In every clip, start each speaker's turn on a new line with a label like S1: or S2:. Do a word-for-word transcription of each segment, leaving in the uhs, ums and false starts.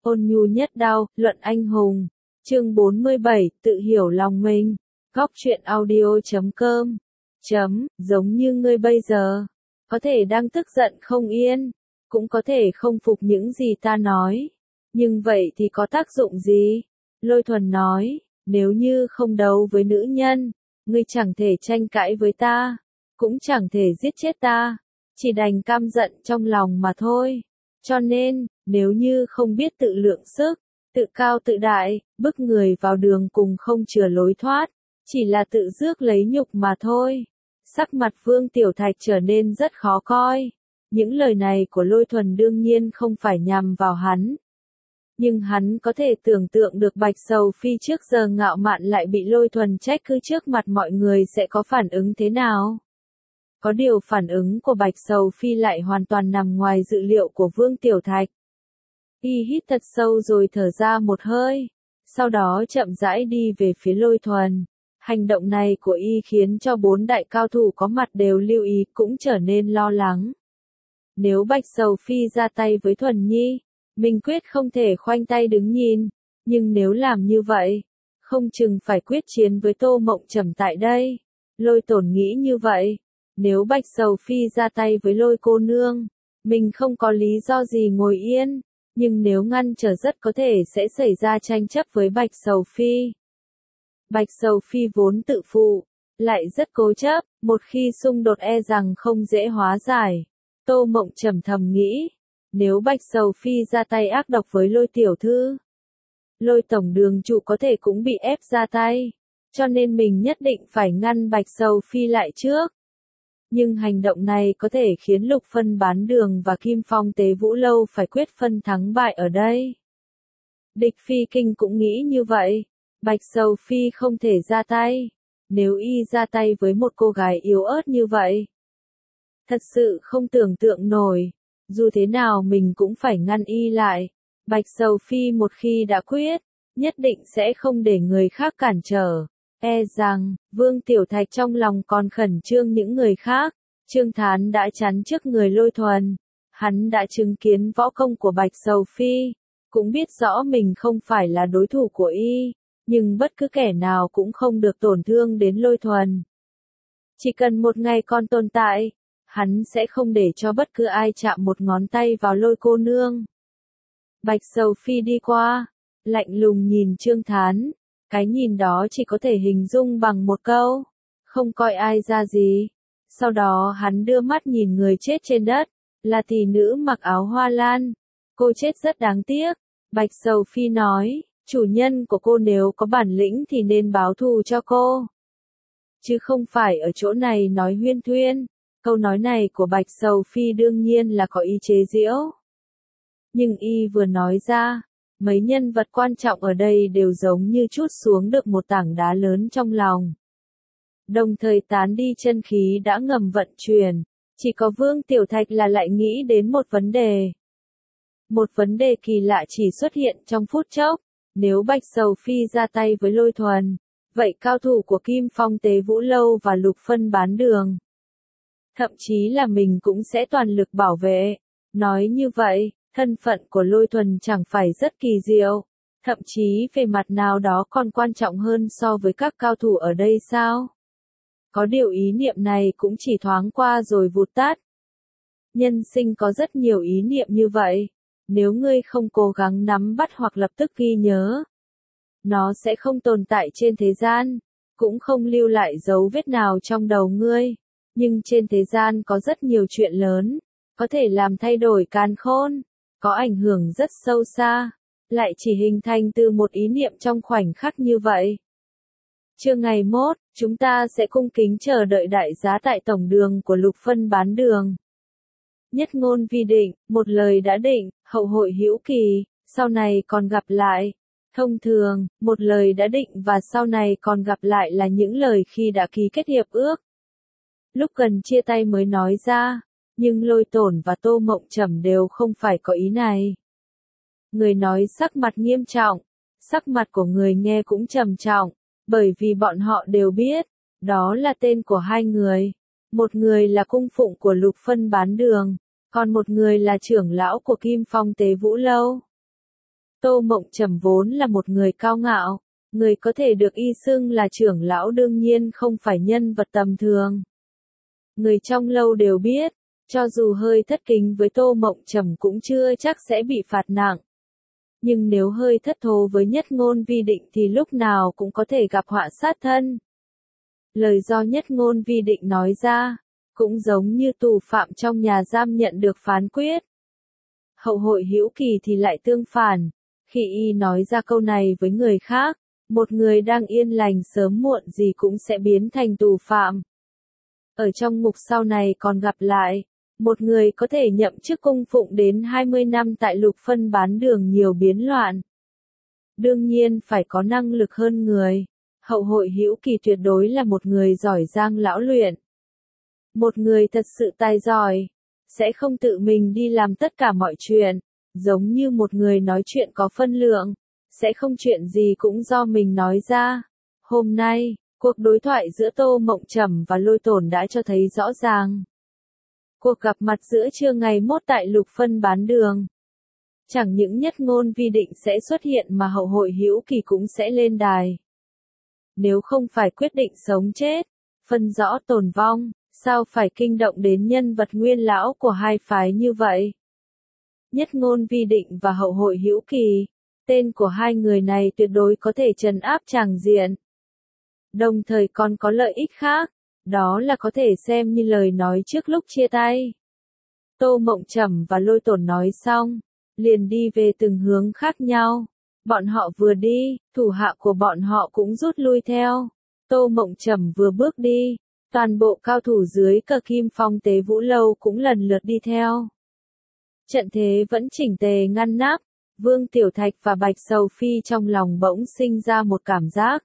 S1: Ôn nhu nhất đau, luận anh hùng. Chương bốn mươi bảy, tự hiểu lòng mình. Góc truyện audio chấm com. Chấm, giống như ngươi bây giờ. Có thể đang tức giận không yên. Cũng có thể không phục những gì ta nói. Nhưng vậy thì có tác dụng gì? Lôi Thuần nói, nếu như không đấu với nữ nhân, ngươi chẳng thể tranh cãi với ta. Cũng chẳng thể giết chết ta. Chỉ đành căm giận trong lòng mà thôi. Cho nên, nếu như không biết tự lượng sức, tự cao tự đại, bức người vào đường cùng không chừa lối thoát, chỉ là tự rước lấy nhục mà thôi. Sắc mặt Vương Tiểu Thạch trở nên rất khó coi. Những lời này của Lôi Thuần đương nhiên không phải nhằm vào hắn. Nhưng hắn có thể tưởng tượng được Bạch Sầu Phi trước giờ ngạo mạn lại bị Lôi Thuần trách cứ trước mặt mọi người sẽ có phản ứng thế nào. Có điều phản ứng của Bạch Sầu Phi lại hoàn toàn nằm ngoài dự liệu của Vương Tiểu Thạch. Y hít thật sâu rồi thở ra một hơi, sau đó chậm rãi đi về phía Lôi Thuần. Hành động này của Y khiến cho bốn đại cao thủ có mặt đều lưu ý cũng trở nên lo lắng. Nếu Bạch Sầu Phi ra tay với Thuần Nhi, mình quyết không thể khoanh tay đứng nhìn, nhưng nếu làm như vậy, không chừng phải quyết chiến với Tô Mộng Trầm tại đây. Lôi Tổn nghĩ như vậy. Nếu Bạch Sầu Phi ra tay với Lôi cô nương, mình không có lý do gì ngồi yên, nhưng nếu ngăn trở rất có thể sẽ xảy ra tranh chấp với Bạch Sầu Phi. Bạch Sầu Phi vốn tự phụ, lại rất cố chấp, một khi xung đột e rằng không dễ hóa giải. Tô Mộng Trầm thầm nghĩ, nếu Bạch Sầu Phi ra tay ác độc với Lôi tiểu thư, Lôi tổng đường chủ có thể cũng bị ép ra tay, cho nên mình nhất định phải ngăn Bạch Sầu Phi lại trước. Nhưng hành động này có thể khiến Lục Phân Bán Đường và Kim Phong Tế Vũ Lâu phải quyết phân thắng bại ở đây. Địch Phi Kinh cũng nghĩ như vậy. Bạch Sầu Phi không thể ra tay. Nếu Y ra tay với một cô gái yếu ớt như vậy, thật sự không tưởng tượng nổi. Dù thế nào mình cũng phải ngăn Y lại. Bạch Sầu Phi một khi đã quyết, nhất định sẽ không để người khác cản trở. E rằng, Vương Tiểu Thạch trong lòng còn khẩn trương những người khác. Trương Thán đã chắn trước người Lôi Thuần. Hắn đã chứng kiến võ công của Bạch Sầu Phi, cũng biết rõ mình không phải là đối thủ của Y, nhưng bất cứ kẻ nào cũng không được tổn thương đến Lôi Thuần. Chỉ cần một ngày còn tồn tại, hắn sẽ không để cho bất cứ ai chạm một ngón tay vào Lôi cô nương. Bạch Sầu Phi đi qua, lạnh lùng nhìn Trương Thán. Cái nhìn đó chỉ có thể hình dung bằng một câu, không coi ai ra gì. Sau đó hắn đưa mắt nhìn người chết trên đất, là tỷ nữ mặc áo hoa lan. Cô chết rất đáng tiếc. Bạch Sầu Phi nói, chủ nhân của cô nếu có bản lĩnh thì nên báo thù cho cô. Chứ không phải ở chỗ này nói huyên thuyên. Câu nói này của Bạch Sầu Phi đương nhiên là có ý chế giễu. Nhưng Y vừa nói ra, mấy nhân vật quan trọng ở đây đều giống như trút xuống được một tảng đá lớn trong lòng. Đồng thời tán đi chân khí đã ngầm vận chuyển, chỉ có Vương Tiểu Thạch là lại nghĩ đến một vấn đề. Một vấn đề kỳ lạ chỉ xuất hiện trong phút chốc, nếu Bạch Sầu Phi ra tay với Lôi Thuần, vậy cao thủ của Kim Phong Tế Vũ Lâu và Lục Phân Bán Đường, thậm chí là mình cũng sẽ toàn lực bảo vệ. Nói như vậy, thân phận của Lôi Thuần chẳng phải rất kỳ diệu, thậm chí về mặt nào đó còn quan trọng hơn so với các cao thủ ở đây sao? Có điều ý niệm này cũng chỉ thoáng qua rồi vụt tắt. Nhân sinh có rất nhiều ý niệm như vậy, nếu ngươi không cố gắng nắm bắt hoặc lập tức ghi nhớ, nó sẽ không tồn tại trên thế gian, cũng không lưu lại dấu vết nào trong đầu ngươi. Nhưng trên thế gian có rất nhiều chuyện lớn, có thể làm thay đổi càn khôn, có ảnh hưởng rất sâu xa, lại chỉ hình thành từ một ý niệm trong khoảnh khắc như vậy. Trưa ngày mốt, chúng ta sẽ cung kính chờ đợi đại giá tại tổng đường của Lục Phân Bán Đường. Nhất ngôn vi định, một lời đã định, hậu hội hữu kỳ, sau này còn gặp lại. Thông thường, một lời đã định và sau này còn gặp lại là những lời khi đã ký kết hiệp ước. Lúc gần chia tay mới nói ra, nhưng Lôi Tổn và Tô Mộng Trầm đều không phải có ý này. Người nói sắc mặt nghiêm trọng, sắc mặt của người nghe cũng trầm trọng, bởi vì bọn họ đều biết, đó là tên của hai người. Một người là cung phụng của Lục Phân Bán Đường, còn một người là trưởng lão của Kim Phong Tế Vũ Lâu. Tô Mộng Trầm vốn là một người cao ngạo, người có thể được y xưng là trưởng lão đương nhiên không phải nhân vật tầm thường. Người trong lâu đều biết, cho dù hơi thất kính với Tô Mộng Trầm cũng chưa chắc sẽ bị phạt nặng. Nhưng nếu hơi thất thố với Nhất Ngôn Vi Định thì lúc nào cũng có thể gặp họa sát thân. Lời do Nhất Ngôn Vi Định nói ra, cũng giống như tù phạm trong nhà giam nhận được phán quyết. Hậu Hội Hữu Kỳ thì lại tương phản, khi y nói ra câu này với người khác, một người đang yên lành sớm muộn gì cũng sẽ biến thành tù phạm. Ở trong mục sau này còn gặp lại, một người có thể nhậm chức cung phụng đến hai mươi năm tại Lục Phân Bán Đường nhiều biến loạn. Đương nhiên phải có năng lực hơn người. Hậu Hội Hữu Kỳ tuyệt đối là một người giỏi giang lão luyện. Một người thật sự tài giỏi, sẽ không tự mình đi làm tất cả mọi chuyện, giống như một người nói chuyện có phân lượng, sẽ không chuyện gì cũng do mình nói ra. Hôm nay, cuộc đối thoại giữa Tô Mộng Trầm và Lôi Tổn đã cho thấy rõ ràng. Cuộc gặp mặt giữa trưa ngày mốt tại Lục Phân Bán Đường. Chẳng những Nhất Ngôn Vi Định sẽ xuất hiện mà Hậu Hội Hữu Kỳ cũng sẽ lên đài. Nếu không phải quyết định sống chết, phân rõ tồn vong, sao phải kinh động đến nhân vật nguyên lão của hai phái như vậy? Nhất Ngôn Vi Định và Hậu Hội Hữu Kỳ, tên của hai người này tuyệt đối có thể trấn áp tràng diện. Đồng thời còn có lợi ích khác, đó là có thể xem như lời nói trước lúc chia tay. Tô Mộng Trầm và Lôi Tổn nói xong, liền đi về từng hướng khác nhau. Bọn họ vừa đi, thủ hạ của bọn họ cũng rút lui theo. Tô Mộng Trầm vừa bước đi, toàn bộ cao thủ dưới cờ Kim Phong Tế Vũ Lâu cũng lần lượt đi theo. Trận thế vẫn chỉnh tề ngăn nắp, Vương Tiểu Thạch và Bạch Sầu Phi trong lòng bỗng sinh ra một cảm giác.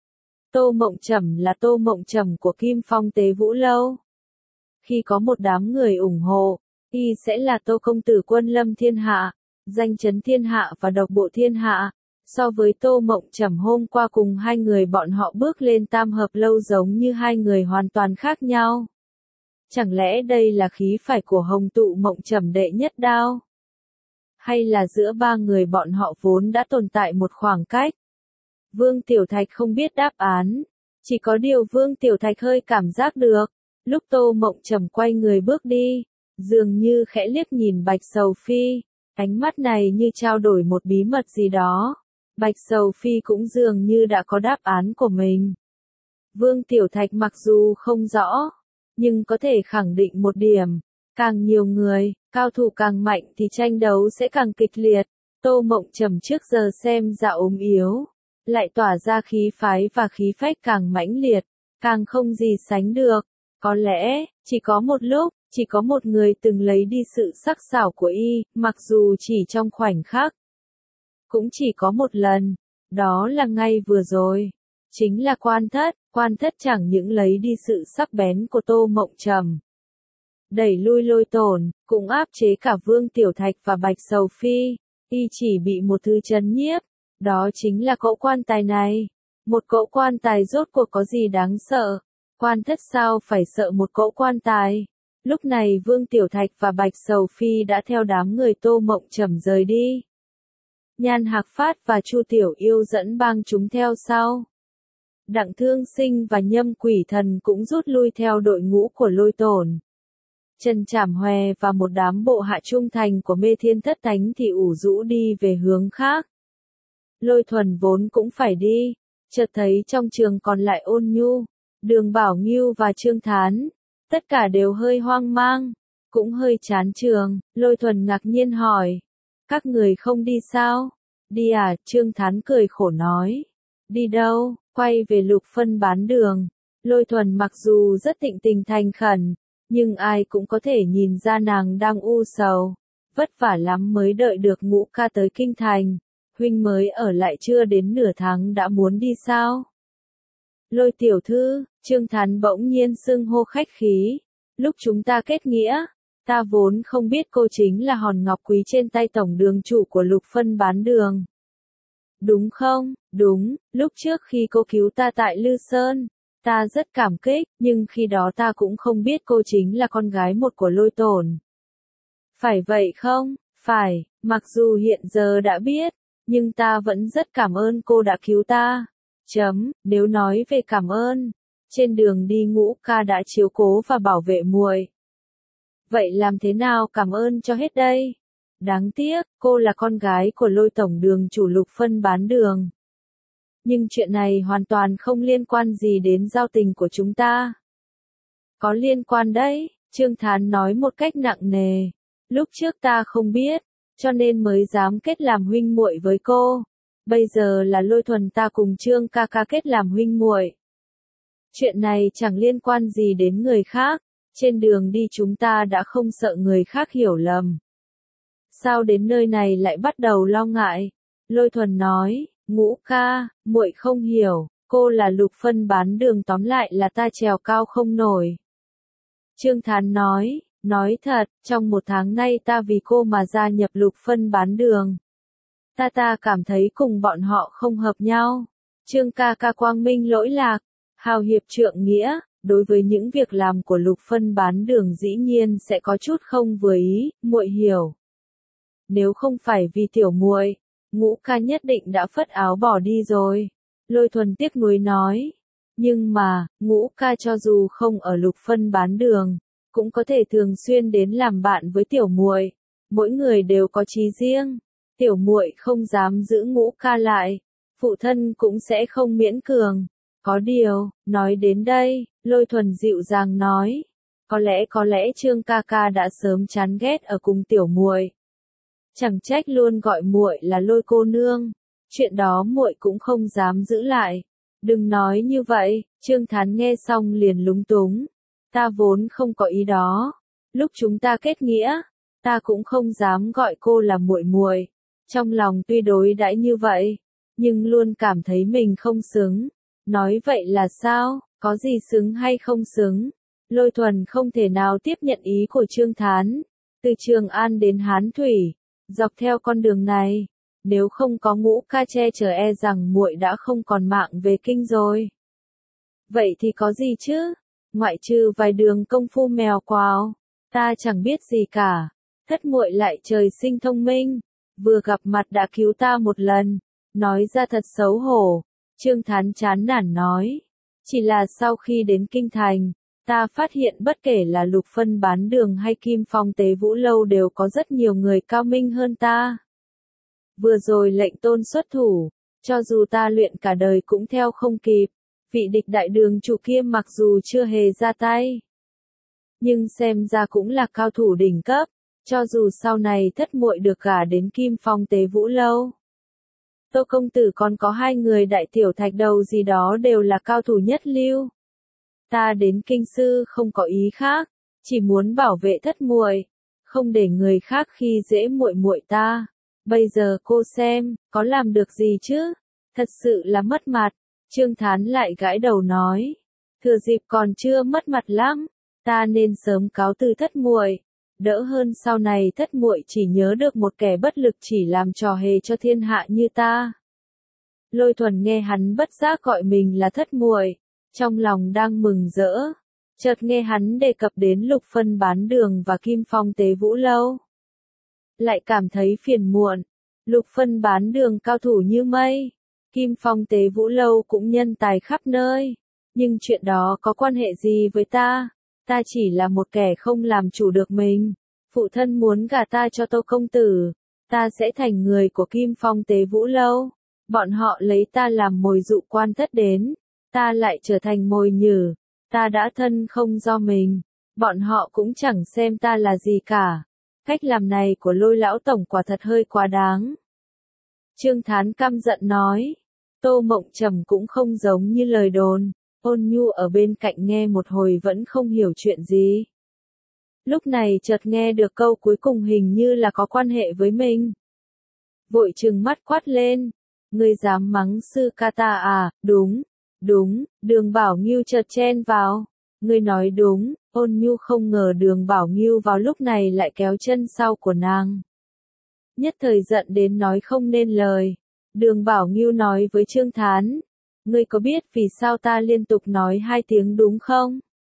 S1: Tô Mộng Trầm là Tô Mộng Trầm của Kim Phong Tế Vũ Lâu. Khi có một đám người ủng hộ, y sẽ là Tô Công Tử Quân Lâm Thiên Hạ, danh chấn thiên hạ và độc bộ thiên hạ. So với Tô Mộng Trầm hôm qua cùng hai người bọn họ bước lên tam hợp lâu giống như hai người hoàn toàn khác nhau. Chẳng lẽ đây là khí phải của Hồng Tụ Mộng Trầm đệ nhất đao? Hay là giữa ba người bọn họ vốn đã tồn tại một khoảng cách? Vương Tiểu Thạch không biết đáp án. Chỉ có điều Vương Tiểu Thạch hơi cảm giác được. Lúc Tô Mộng Trầm quay người bước đi, dường như khẽ liếc nhìn Bạch Sầu Phi. Ánh mắt này như trao đổi một bí mật gì đó. Bạch Sầu Phi cũng dường như đã có đáp án của mình. Vương Tiểu Thạch mặc dù không rõ, nhưng có thể khẳng định một điểm. Càng nhiều người, cao thủ càng mạnh thì tranh đấu sẽ càng kịch liệt. Tô Mộng Trầm trước giờ xem ra ốm yếu, lại tỏa ra khí phái và khí phách càng mãnh liệt, càng không gì sánh được. Có lẽ, chỉ có một lúc, chỉ có một người từng lấy đi sự sắc sảo của y, mặc dù chỉ trong khoảnh khắc. Cũng chỉ có một lần, đó là ngay vừa rồi. Chính là Quan Thất, Quan Thất chẳng những lấy đi sự sắc bén của Tô Mộng Trầm, đẩy lui Lôi Tổn, cũng áp chế cả Vương Tiểu Thạch và Bạch Sầu Phi, y chỉ bị một thứ trấn nhiếp, đó chính là cỗ quan tài này. Một cỗ quan tài rốt cuộc có gì đáng sợ? Quan Thất sao phải sợ một cỗ quan tài? Lúc này Vương Tiểu Thạch và Bạch Sầu Phi đã theo đám người Tô Mộng Trầm rời đi. Nhan Hạc Phát và Chu Tiểu Yêu dẫn bang chúng theo sau. Đặng Thương Sinh và Nhâm Quỷ Thần cũng rút lui theo đội ngũ của Lôi Tổn. Trần Trảm Hòe và một đám bộ hạ trung thành của Mê Thiên Thất Thánh thì ủ rũ đi về hướng khác. Lôi Thuần vốn cũng phải đi, chợt thấy trong trường còn lại Ôn Nhu, Đường Bảo Ngưu và Trương Thán, tất cả đều hơi hoang mang, cũng hơi chán trường. Lôi Thuần ngạc nhiên hỏi, các người không đi sao? Đi à? Trương Thán cười khổ nói, đi đâu? Quay về Lục Phân Bán Đường. Lôi Thuần mặc dù rất thịnh tình thành khẩn, nhưng ai cũng có thể nhìn ra nàng đang u sầu, vất vả lắm mới đợi được Ngũ ca tới kinh thành. Huynh mới ở lại chưa đến nửa tháng đã muốn đi sao? Lôi tiểu thư, Trương Thán bỗng nhiên xưng hô khách khí. Lúc chúng ta kết nghĩa, ta vốn không biết cô chính là hòn ngọc quý trên tay tổng đường chủ của Lục Phân Bán Đường. Đúng không? Đúng, lúc trước khi cô cứu ta tại Lư Sơn, ta rất cảm kích, nhưng khi đó ta cũng không biết cô chính là con gái một của Lôi Tổn. Phải vậy không? Phải, mặc dù hiện giờ đã biết, Nhưng ta vẫn rất cảm ơn cô đã cứu ta. Chấm, nếu nói về cảm ơn, trên đường đi Ngũ ca đã chiếu cố và bảo vệ muội. Vậy làm thế nào cảm ơn cho hết đây? Đáng tiếc, cô là con gái của Lôi tổng đường chủ Lục phân bán đường. Nhưng chuyện này hoàn toàn không liên quan gì đến giao tình của chúng ta. Có liên quan đấy, Trương Thán nói một cách nặng nề. Lúc trước ta không biết, cho nên mới dám kết làm huynh muội với cô. Bây giờ là Lôi thuần ta cùng Trương ca ca kết làm huynh muội. Chuyện này chẳng liên quan gì đến người khác. Trên đường đi chúng ta đã không sợ người khác hiểu lầm. Sao đến nơi này lại bắt đầu lo ngại? Lôi thuần nói, Ngũ ca, muội không hiểu, cô là Lục phân bán đường, tóm lại là ta trèo cao không nổi. Trương Thán nói, nói thật, trong một tháng nay ta vì cô mà gia nhập Lục phân bán đường. Ta ta cảm thấy cùng bọn họ không hợp nhau. Trương ca ca quang minh lỗi lạc, hào hiệp trượng nghĩa, đối với những việc làm của Lục phân bán đường dĩ nhiên sẽ có chút không vừa ý, muội hiểu. Nếu không phải vì tiểu muội, Ngũ ca nhất định đã phất áo bỏ đi rồi. Lôi thuần tiếc nuối nói. Nhưng mà, Ngũ ca cho dù không ở Lục phân bán đường, cũng có thể thường xuyên đến làm bạn với tiểu muội. Mỗi người đều có chí riêng. Tiểu muội không dám giữ Ngũ ca lại, phụ thân cũng sẽ không miễn cường. Có điều, nói đến đây, Lôi thuần dịu dàng nói, có lẽ có lẽ Trương ca ca đã sớm chán ghét ở cùng tiểu muội. Chẳng trách luôn gọi muội là Lôi cô nương, chuyện đó muội cũng không dám giữ lại. Đừng nói như vậy, Trương Thán nghe xong liền lúng túng. Ta vốn không có ý đó. Lúc chúng ta kết nghĩa, ta cũng không dám gọi cô là muội muội. Trong lòng tuy đối đãi như vậy, nhưng luôn cảm thấy mình không xứng. Nói vậy là sao, có gì xứng hay không xứng? Lôi thuần không thể nào tiếp nhận ý của Trương Thán. Từ Trường An đến Hán Thủy, dọc theo con đường này, nếu không có Ngũ ca che chở e rằng muội đã không còn mạng về kinh rồi. Vậy thì có gì chứ? Ngoại trừ vài đường công phu mèo quào, ta chẳng biết gì cả. Thất muội lại trời sinh thông minh, vừa gặp mặt đã cứu ta một lần, nói ra thật xấu hổ. Trương Thán chán nản nói, chỉ là sau khi đến kinh thành, ta phát hiện bất kể là Lục phân bán đường hay Kim Phong Tế Vũ Lâu đều có rất nhiều người cao minh hơn ta. Vừa rồi lệnh tôn xuất thủ, cho dù ta luyện cả đời cũng theo không kịp. Vị địch đại đường chủ kia mặc dù chưa hề ra tay, nhưng xem ra cũng là cao thủ đỉnh cấp, cho dù sau này thất muội được gả đến Kim Phong Tế Vũ Lâu. Tô công tử còn có hai người đại tiểu thạch đầu gì đó đều là cao thủ nhất lưu. Ta đến kinh sư không có ý khác, chỉ muốn bảo vệ thất muội, không để người khác khi dễ muội muội ta. Bây giờ cô xem, có làm được gì chứ? Thật sự là mất mặt. Trương Thán lại gãi đầu nói, thừa dịp còn chưa mất mặt lắm, ta nên sớm cáo từ thất muội, đỡ hơn sau này thất muội chỉ nhớ được một kẻ bất lực chỉ làm trò hề cho thiên hạ như ta. Lôi thuần nghe hắn bất giác gọi mình là thất muội, trong lòng đang mừng rỡ, chợt nghe hắn đề cập đến Lục phân bán đường và Kim Phong Tế Vũ Lâu. Lại cảm thấy phiền muộn, Lục phân bán đường cao thủ như mây. Kim Phong Tế Vũ Lâu cũng nhân tài khắp nơi, nhưng chuyện đó có quan hệ gì với ta? Ta chỉ là một kẻ không làm chủ được mình. Phụ thân muốn gả ta cho Tô công tử, ta sẽ thành người của Kim Phong Tế Vũ Lâu. Bọn họ lấy ta làm mồi dụ quan thất đến, ta lại trở thành mồi nhử. Ta đã thân không do mình, bọn họ cũng chẳng xem ta là gì cả. Cách làm này của Lôi lão tổng quả thật hơi quá đáng. Trương Thán căm giận nói. Tô Mộng Trầm cũng không giống như lời đồn, Ôn Nhu ở bên cạnh nghe một hồi vẫn không hiểu chuyện gì. Lúc này chợt nghe được câu cuối cùng hình như là có quan hệ với mình. Vội trừng mắt quát lên, ngươi dám mắng sư ca ta à? Đúng, đúng, Đường Bảo Ngưu chợt chen vào. Ngươi nói đúng. Ôn Nhu không ngờ Đường Bảo Ngưu vào lúc này lại kéo chân sau của nàng. Nhất thời giận đến nói không nên lời. Đường Bảo Ngưu nói với Trương Thán, ngươi có biết vì sao ta liên tục nói hai tiếng đúng không?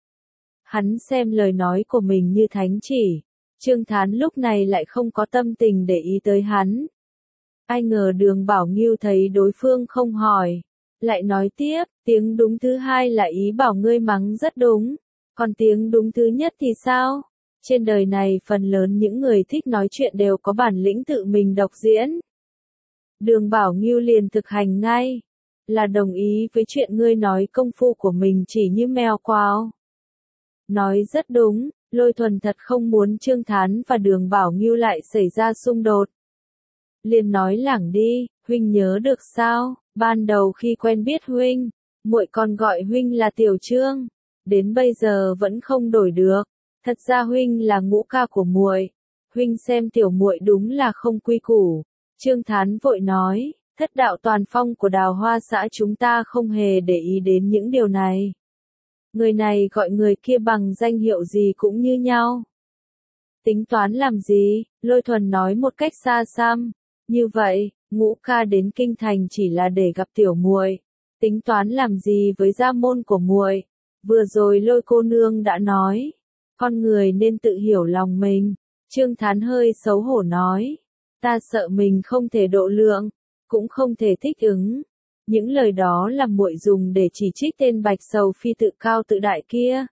S1: Hắn xem lời nói của mình như thánh chỉ. Trương Thán lúc này lại không có tâm tình để ý tới hắn. Ai ngờ Đường Bảo Ngưu thấy đối phương không hỏi, lại nói tiếp, tiếng đúng thứ hai là ý bảo ngươi mắng rất đúng, còn tiếng đúng thứ nhất thì sao? Trên đời này phần lớn những người thích nói chuyện đều có bản lĩnh tự mình độc diễn. Đường Bảo Ngưu liền thực hành ngay, là đồng ý với chuyện ngươi nói công phu của mình chỉ như mèo quào. Nói rất đúng, Lôi Thuần thật không muốn Trương Thán và Đường Bảo Ngưu lại xảy ra xung đột. Liền nói lảng đi, huynh nhớ được sao, ban đầu khi quen biết huynh, muội còn gọi huynh là Tiểu Trương, đến bây giờ vẫn không đổi được, thật ra huynh là ngũ ca của muội, huynh xem tiểu muội đúng là không quy củ. Trương Thán vội nói, thất đạo toàn phong của Đào Hoa xã chúng ta không hề để ý đến những điều này. Người này gọi người kia bằng danh hiệu gì cũng như nhau. Tính toán làm gì? Lôi Thuần nói một cách xa xăm. Như vậy, ngũ ca đến kinh thành chỉ là để gặp tiểu muội. Tính toán làm gì với gia môn của muội? Vừa rồi Lôi cô nương đã nói, con người nên tự hiểu lòng mình. Trương Thán hơi xấu hổ nói, ta sợ mình không thể độ lượng, cũng không thể thích ứng. Những lời đó là muội dùng để chỉ trích tên Bạch Sầu Phi tự cao tự đại kia.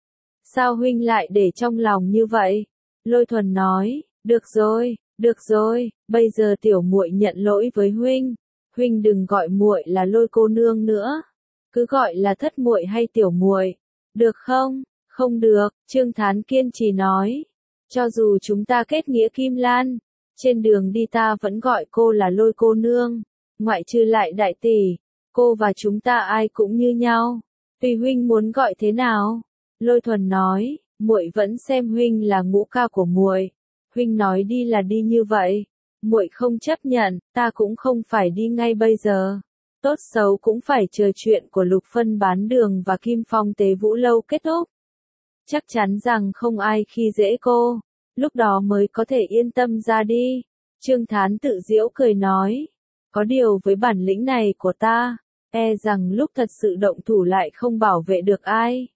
S1: Sao huynh lại để trong lòng như vậy? Lôi Thuần nói, được rồi, được rồi, bây giờ tiểu muội nhận lỗi với huynh, huynh đừng gọi muội là Lôi cô nương nữa, cứ gọi là thất muội hay tiểu muội, được không? Không được, Trương Thán kiên trì nói, cho dù chúng ta kết nghĩa Kim Lan, trên đường đi ta vẫn gọi cô là Lôi cô nương, ngoại trừ lại đại tỷ, cô và chúng ta ai cũng như nhau, tùy huynh muốn gọi thế nào. Lôi Thuần nói, muội vẫn xem huynh là ngũ ca của muội, huynh nói đi là đi như vậy, muội không chấp nhận, ta cũng không phải đi ngay bây giờ. Tốt xấu cũng phải chờ chuyện của Lục Phân bán đường và Kim Phong tế vũ lâu kết thúc. Chắc chắn rằng không ai khi dễ cô, lúc đó mới có thể yên tâm ra đi. Trương Thán tự giễu cười nói, có điều với bản lĩnh này của ta, e rằng lúc thật sự động thủ lại không bảo vệ được ai.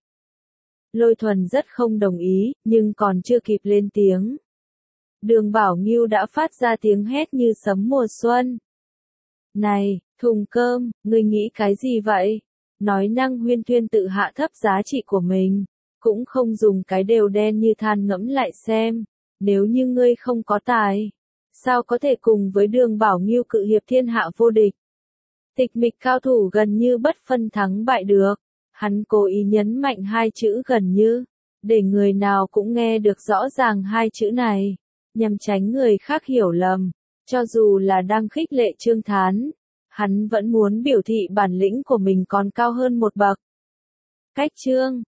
S1: Lôi Thuần rất không đồng ý, nhưng còn chưa kịp lên tiếng. Đường Bảo Ngưu đã phát ra tiếng hét như sấm mùa xuân. Này, thùng cơm, ngươi nghĩ cái gì vậy? Nói năng huyên thuyên tự hạ thấp giá trị của mình, cũng không dùng cái đều đen như than ngẫm lại xem, nếu như ngươi không có tài, sao có thể cùng với Đường Bảo Ngưu cự hiệp thiên hạ vô địch? Tịch mịch cao thủ gần như bất phân thắng bại được, hắn cố ý nhấn mạnh hai chữ gần như, để người nào cũng nghe được rõ ràng hai chữ này, nhằm tránh người khác hiểu lầm, cho dù là đang khích lệ Trương Thán, hắn vẫn muốn biểu thị bản lĩnh của mình còn cao hơn một bậc. Cách Trương